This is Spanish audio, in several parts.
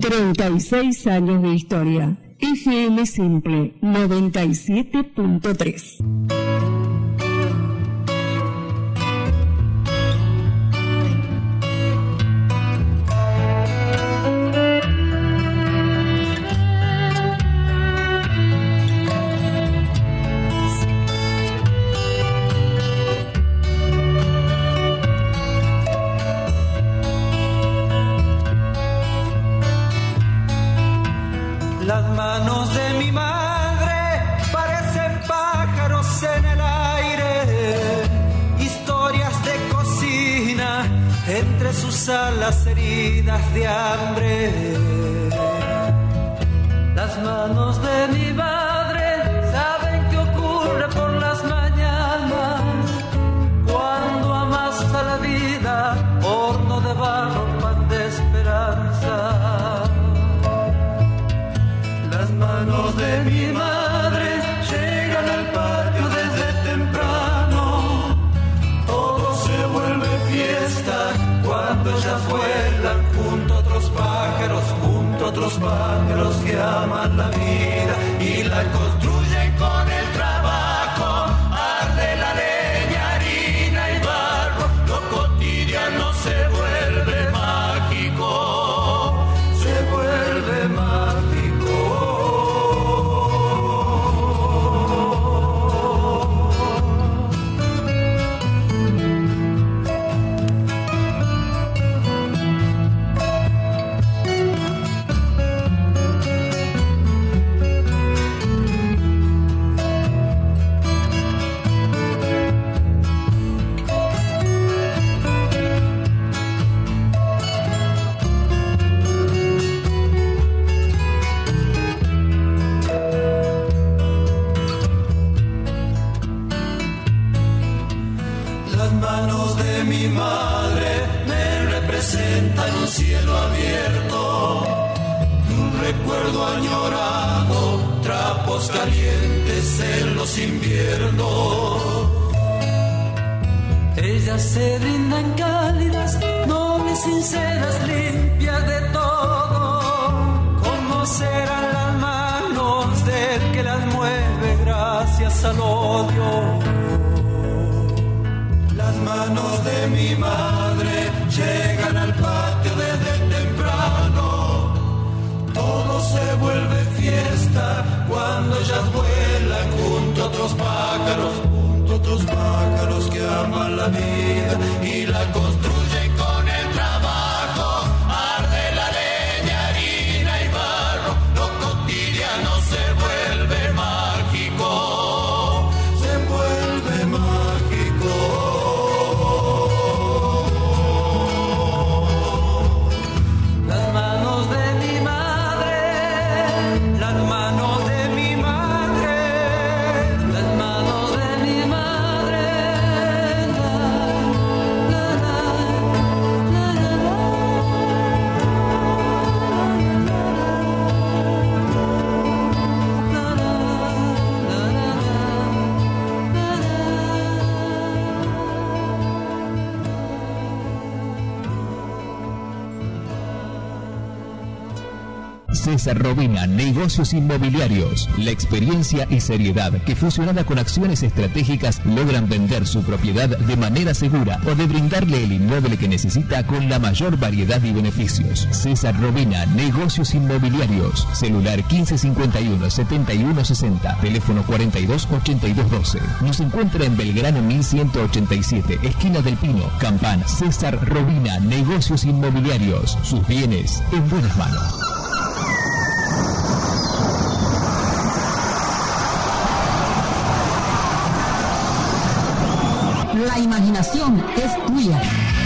36 años de historia. FM Simple 97.3. Las manos de mi madre parecen pájaros en el aire, historias de cocina entre sus alas heridas de hambre. Las manos de mi madre saben qué ocurre por las mañanas, cuando amasa la vida, horno de barro, pan de esperanza. Las manos de mi madre llegan al patio desde temprano. Todo se vuelve fiesta cuando ellas vuelan junto a otros pájaros que aman la vida y la construyen con el trabajo. Arde la leña, harina y barro, lo cotidiano se vuelve mágico, se vuelve mágico. Mi madre me representa en un cielo abierto, un recuerdo añorado, trapos calientes en los inviernos. Ellas se brindan cálidas, nobles, sinceras, limpias de todo. ¿Cómo serán las manos del que las mueve gracias al odio? Las manos de mi madre llegan al patio desde temprano. Todo se vuelve fiesta cuando ellas vuelan junto a otros pájaros que aman la vida y la construyen con el trabajo. Arde la leña, harina y barro, lo cotidiano se vuelve mágico, se vuelve mágico. César Robina, Negocios Inmobiliarios. La experiencia y seriedad que, fusionada con acciones estratégicas, logran vender su propiedad de manera segura o de brindarle el inmueble que necesita con la mayor variedad y beneficios. César Robina, Negocios Inmobiliarios. Celular 1551-7160. Teléfono 428212. Nos encuentra en Belgrano 1187, esquina del Pino, Campana. César Robina, Negocios Inmobiliarios. Sus bienes en buenas manos. La imaginación es tuya.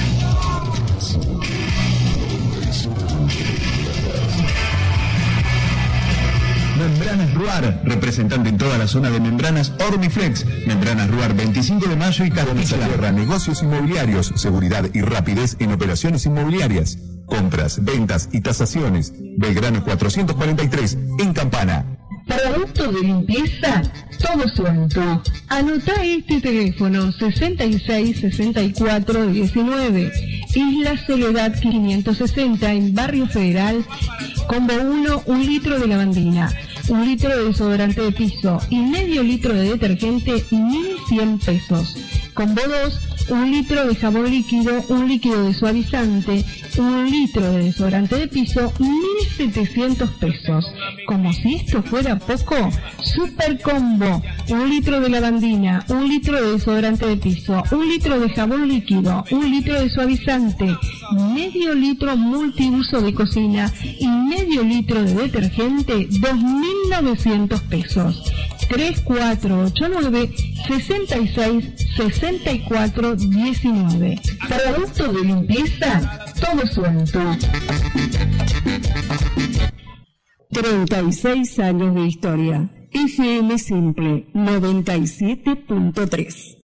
Membranas Ruar, representante en toda la zona de membranas Ormiflex. Membranas Ruar, 25 de mayo y Castilla. Negocios inmobiliarios, seguridad y rapidez en operaciones inmobiliarias. Compras, ventas y tasaciones. Belgrano 443, en Campana. Producto de limpieza, todo suelto. Anotá este teléfono 666419, Isla Soledad 560 en Barrio Federal. Combo 1, 1 litro de lavandina, 1 litro de desodorante de piso y medio litro de detergente, 1.100 pesos. Combo 2, 1 litro de jabón líquido, 1 líquido de suavizante, 1 litro de desodorante de piso, 1.700 pesos. Como si esto fuera poco, Super Combo, 1 litro de lavandina, 1 litro de desodorante de piso, 1 litro de jabón líquido, 1 litro de suavizante, medio litro multiuso de cocina y medio litro de detergente, 2.900 pesos. 3489 66 64 19. Producto de limpieza, todo suelto. 36 años de historia. FM Simple 97.3.